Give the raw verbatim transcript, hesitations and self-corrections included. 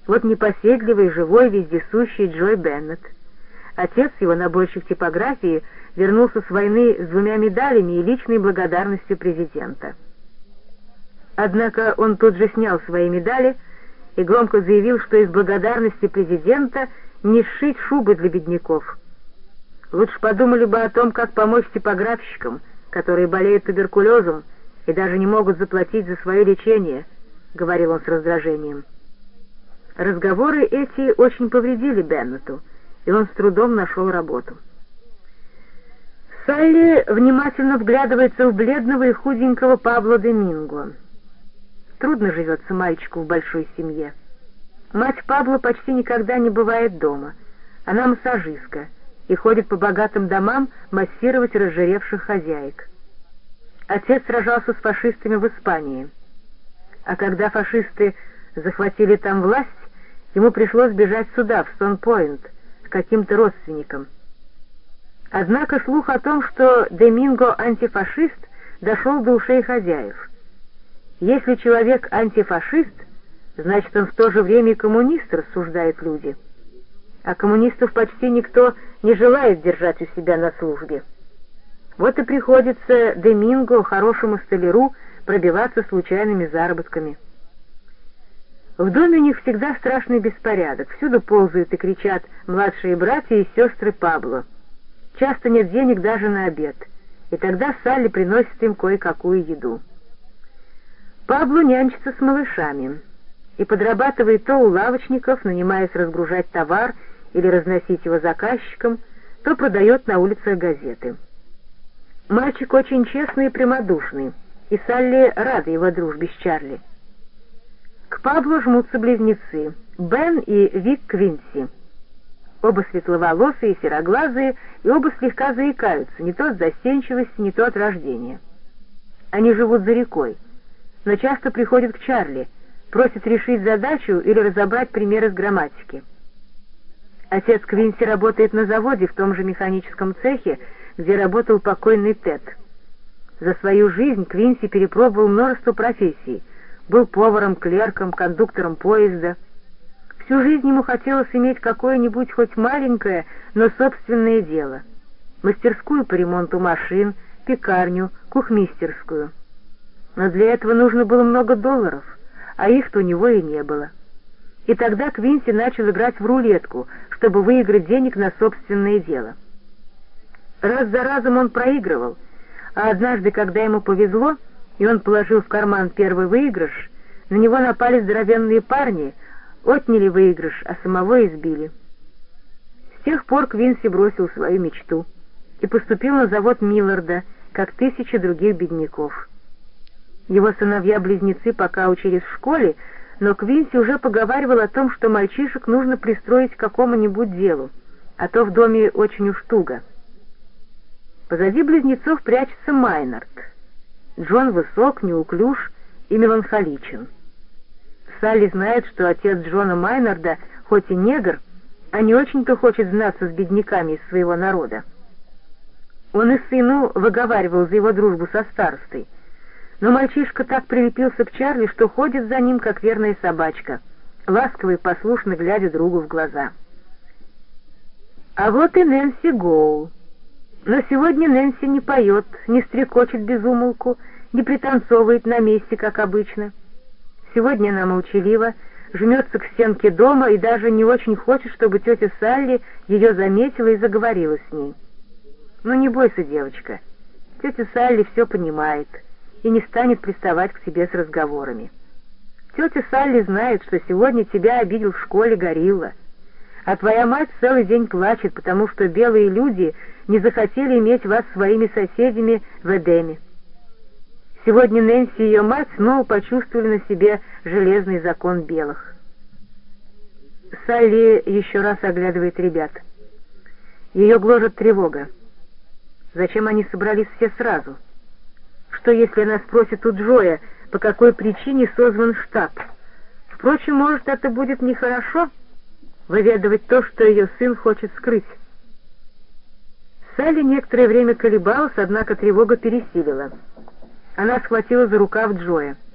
Вот непоседливый, живой, вездесущий Джой Беннет. Отец его, наборщик типографии, вернулся с войны с двумя медалями и личной благодарностью президента. Однако он тут же снял свои медали и громко заявил, что из благодарности президента не сшить шубы для бедняков. Лучше подумали бы о том, как помочь типографщикам, которые болеют туберкулезом и даже не могут заплатить за свое лечение, — говорил он с раздражением. Разговоры эти очень повредили Беннету, и он с трудом нашел работу. Салли внимательно вглядывается в бледного и худенького Пабло Доминго. Трудно живется мальчику в большой семье. Мать Пабло почти никогда не бывает дома. Она массажистка и ходит по богатым домам массировать разжиревших хозяек. Отец сражался с фашистами в Испании, а когда фашисты захватили там власть, ему пришлось бежать сюда, в Стон-Пойнт, к каким-то родственникам. Однако слух о том, что Доминго антифашист, дошел до ушей хозяев. Если человек антифашист, значит, он в то же время и коммунист, рассуждают люди. А коммунистов почти никто не желает держать у себя на службе. Вот и приходится Доминго, хорошему столяру, пробиваться случайными заработками. В доме у них всегда страшный беспорядок, всюду ползают и кричат младшие братья и сестры Пабло. Часто нет денег даже на обед, и тогда Салли приносит им кое-какую еду. Пабло нянчится с малышами и подрабатывает то у лавочников, нанимаясь разгружать товар или разносить его заказчикам, то продает на улицах газеты. Мальчик очень честный и прямодушный, и Салли рада его дружбе с Чарли. К Пабло жмутся близнецы Бен и Вик Квинси. Оба светловолосые и сероглазые, и оба слегка заикаются, не то от застенчивости, не то от рождения. Они живут за рекой, но часто приходят к Чарли, просят решить задачу или разобрать примеры с грамматики. Отец Квинси работает на заводе в том же механическом цехе, где работал покойный Тед. За свою жизнь Квинси перепробовал множество профессий, был поваром, клерком, кондуктором поезда. Всю жизнь ему хотелось иметь какое-нибудь хоть маленькое, но собственное дело. Мастерскую по ремонту машин, пекарню, кухмистерскую. Но для этого нужно было много долларов, а их-то у него и не было. И тогда Квинси начал играть в рулетку, чтобы выиграть денег на собственное дело. Раз за разом он проигрывал, а однажды, когда ему повезло, и он положил в карман первый выигрыш, на него напали здоровенные парни, отняли выигрыш, а самого избили. С тех пор Квинси бросил свою мечту и поступил на завод Милларда, как тысячи других бедняков. Его сыновья-близнецы пока учились в школе, но Квинси уже поговаривал о том, что мальчишек нужно пристроить к какому-нибудь делу, а то в доме очень уж туго. Позади близнецов прячется Майнард. Джон высок, неуклюж и меланхоличен. Салли знает, что отец Джона Майнарда, хоть и негр, а не очень-то хочет знаться с бедняками из своего народа. Он и сыну выговаривал за его дружбу со старостой, но мальчишка так прилепился к Чарли, что ходит за ним, как верная собачка, ласково и послушно глядя другу в глаза. А вот и Нэнси Гоул. Но сегодня Нэнси не поет, не стрекочет без умолку, не пританцовывает на месте, как обычно. Сегодня она молчалива, жмется к стенке дома и даже не очень хочет, чтобы тетя Салли ее заметила и заговорила с ней. Ну не бойся, девочка, тетя Салли все понимает и не станет приставать к тебе с разговорами. Тетя Салли знает, что сегодня тебя обидел в школе горилла, а твоя мать целый день плачет, потому что белые люди не захотели иметь вас своими соседями в Эдеме. Сегодня Нэнси и ее мать снова почувствовали на себе железный закон белых. Салли еще раз оглядывает ребят. Ее гложет тревога. Зачем они собрались все сразу? Что, если она спросит у Джоя, по какой причине созван штаб? Впрочем, может, это будет нехорошо — выведывать то, что ее сын хочет скрыть. Салли некоторое время колебалась, однако тревога пересилила. Она схватила за рукав Джоя.